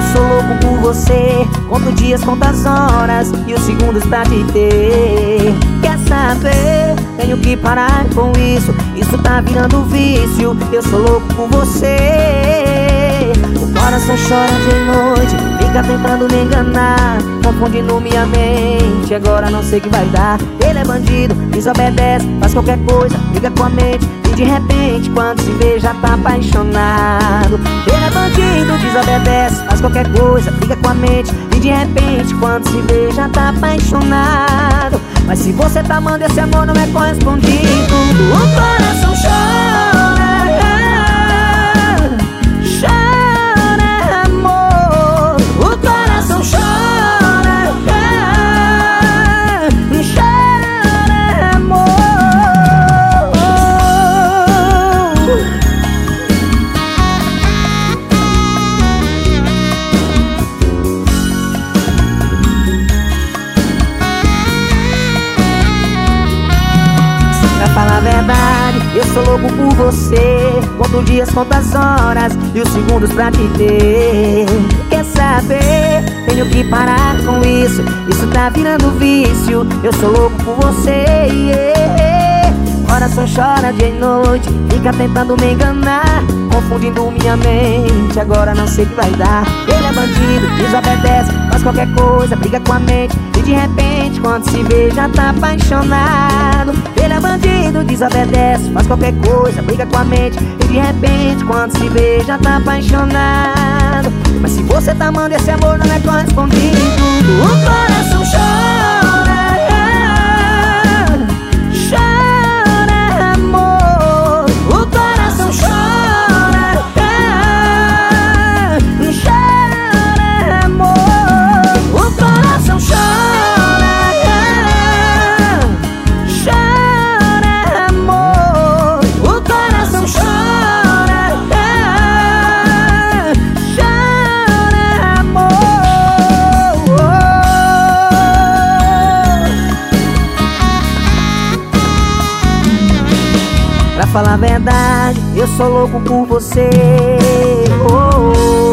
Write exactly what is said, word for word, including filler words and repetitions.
Eu sou louco por você, conto dias, conto as horas e os segundos pra te ter. Quer saber? Tenho que parar com isso, isso tá virando vício. Eu sou louco por você. O coração chora de noite, fica tentando me enganar, confundindo minha mente, agora não sei o que vai dar. Ele é bandido, desobedece, faz qualquer coisa, liga com a mente, e de repente quando se vê já tá apaixonado. Ele é bandido, desobedece, faz qualquer coisa, liga com a mente, e de repente quando se vê já tá apaixonado. Mas se você tá amando, esse amor não é correspondido. O coração chora, chora amor. O coração chora, chora amor. Pra falar a verdade, eu sou louco por você, conto dias, conto as horas e os segundos pra te ter. Quer saber? Tenho que parar com isso, isso tá virando vício. Eu sou louco por você, yeah. Coração chora dia e noite, fica tentando me enganar, confundindo minha mente, agora não sei o que vai dar. Ele é bandido, desobedece, faz qualquer coisa, briga com a mente, e de repente quando se vê já tá apaixonado. Ele é bandido, desobedece, faz qualquer coisa, briga com a mente, e de repente quando se vê já tá apaixonado. Mas se você tá amando, esse amor não é correspondido. O coração chora, chora amor. O coração chora, chora amor. O coração chora, chora amor. O coração chora, chora amor. Pra falar a verdade, eu sou louco por você. Oh, oh.